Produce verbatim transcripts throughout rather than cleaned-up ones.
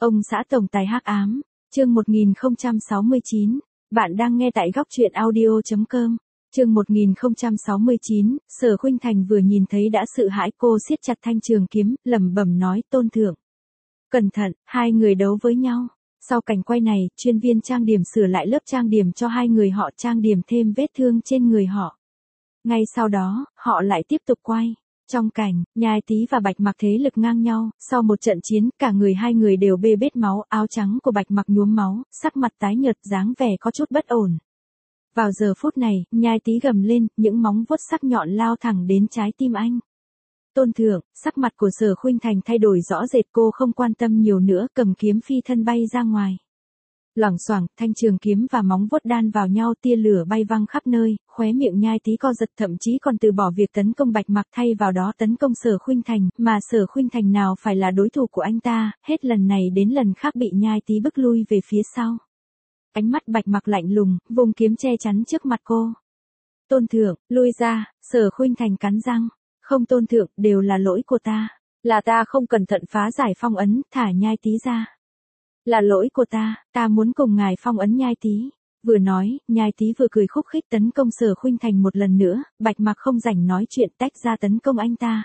Ông xã tổng tài hắc ám, chương một nghìn không trăm sáu mươi chín, bạn đang nghe tại góc truyện audio chấm com. Chương một nghìn không trăm sáu mươi chín, Sở Khuynh Thành vừa nhìn thấy đã sợ hãi, cô siết chặt thanh trường kiếm, lẩm bẩm nói, Tôn thượng. Cẩn thận, hai người đấu với nhau. Sau cảnh quay này, chuyên viên trang điểm sửa lại lớp trang điểm cho hai người họ, trang điểm thêm vết thương trên người họ. Ngay sau đó, họ lại tiếp tục quay. Trong cảnh, Nhai Tý và Bạch Mặc thế lực ngang nhau, sau một trận chiến, cả người hai người đều bê bết máu, áo trắng của Bạch Mặc nhuốm máu, sắc mặt tái nhợt, dáng vẻ có chút bất ổn. Vào giờ phút này, Nhai Tý gầm lên, những móng vuốt sắc nhọn lao thẳng đến trái tim anh. Tôn thượng, sắc mặt của Sở Khuynh Thành thay đổi rõ rệt, cô không quan tâm nhiều nữa, cầm kiếm phi thân bay ra ngoài. Loảng xoảng, thanh trường kiếm và móng vuốt đan vào nhau, tia lửa bay văng khắp nơi, khóe miệng Nhai Tý co giật, thậm chí còn từ bỏ việc tấn công Bạch Mặc, thay vào đó tấn công Sở Khuynh Thành, mà Sở Khuynh Thành nào phải là đối thủ của anh ta, hết lần này đến lần khác bị Nhai Tý bức lui về phía sau. Ánh mắt Bạch Mặc lạnh lùng, vùng kiếm che chắn trước mặt cô. Tôn thượng, lui ra. Sở Khuynh Thành cắn răng. Không tôn thượng, đều là lỗi của ta. Là ta không cẩn thận phá giải phong ấn, thả Nhai Tý ra. Là lỗi của ta, ta muốn cùng ngài phong ấn Nhai Tý. Vừa nói, Nhai Tý vừa cười khúc khích tấn công Sở Khuynh Thành một lần nữa, Bạch Mặc không rảnh nói chuyện, tách ra tấn công anh ta.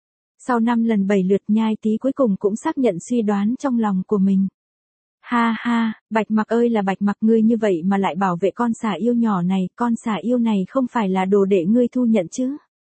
Sau năm lần bảy lượt, Nhai Tý cuối cùng cũng xác nhận suy đoán trong lòng của mình. Ha ha, Bạch Mặc ơi là Bạch Mặc, ngươi như vậy mà lại bảo vệ con xà yêu nhỏ này, con xà yêu này không phải là đồ để ngươi thu nhận chứ?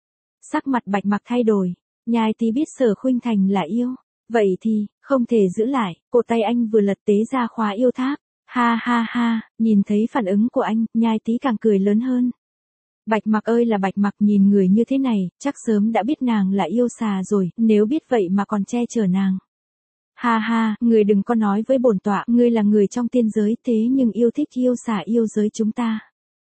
Sắc mặt Bạch Mặc thay đổi, Nhai Tý biết Sở Khuynh Thành là yêu, vậy thì, không thể giữ lại, cổ tay anh vừa lật tế ra khóa yêu tháp. Ha ha ha, nhìn thấy phản ứng của anh, Nhai Tý càng cười lớn hơn. Bạch Mặc ơi là Bạch Mặc, nhìn người như thế này, chắc sớm đã biết nàng là yêu xà rồi, nếu biết vậy mà còn che chở nàng. Ha ha, người đừng có nói với bổn tọa, ngươi là người trong tiên giới, thế nhưng yêu thích yêu xà yêu giới chúng ta.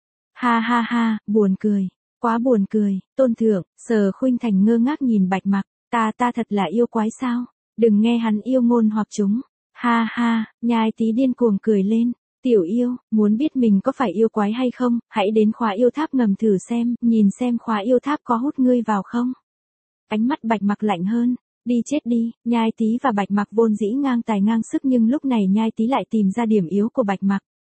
Ha ha ha, buồn cười, quá buồn cười. Tôn thượng, Sở Khuynh Thành ngơ ngác nhìn Bạch Mặc, ta ta thật là yêu quái sao? Đừng nghe hắn yêu ngôn hoặc chúng. Ha ha, Nhai Tý điên cuồng cười lên. Tiểu yêu, muốn biết mình có phải yêu quái hay không, hãy đến khóa yêu tháp ngầm thử xem, nhìn xem khóa yêu tháp có hút ngươi vào không. Ánh mắt Bạch Mặc lạnh hơn. Đi chết đi. Nhai Tý và Bạch Mặc vốn dĩ ngang tài ngang sức, nhưng lúc này Nhai Tý lại tìm ra điểm yếu của Bạch Mặc.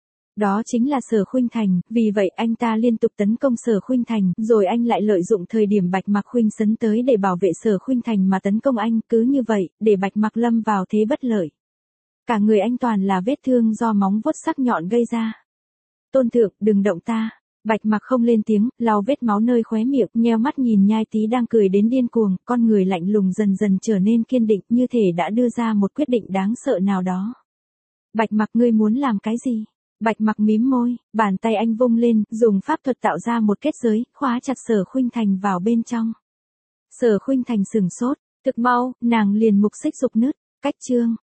Đó chính là Sở Khuynh Thành, vì vậy anh ta liên tục tấn công Sở Khuynh Thành, rồi anh lại lợi dụng thời điểm Bạch Mặc khuynh sấn tới để bảo vệ Sở Khuynh Thành mà tấn công anh, cứ như vậy, để Bạch Mặc lâm vào thế bất lợi. Cả người anh toàn là vết thương do móng vuốt sắc nhọn gây ra. Tôn thượng, đừng động ta. Bạch Mặc không lên tiếng, lau vết máu nơi khóe miệng, nheo mắt nhìn Nhai Tý đang cười đến điên cuồng, con người lạnh lùng dần dần trở nên kiên định, như thể đã đưa ra một quyết định đáng sợ nào đó. Bạch Mặc, ngươi muốn làm cái gì? Bạch Mặc mím môi, bàn tay anh vung lên, dùng pháp thuật tạo ra một kết giới, khóa chặt Sở Khuynh Thành vào bên trong. Sở Khuynh Thành sửng sốt, thực mau, nàng liền mục xích dục nứt. Cách chương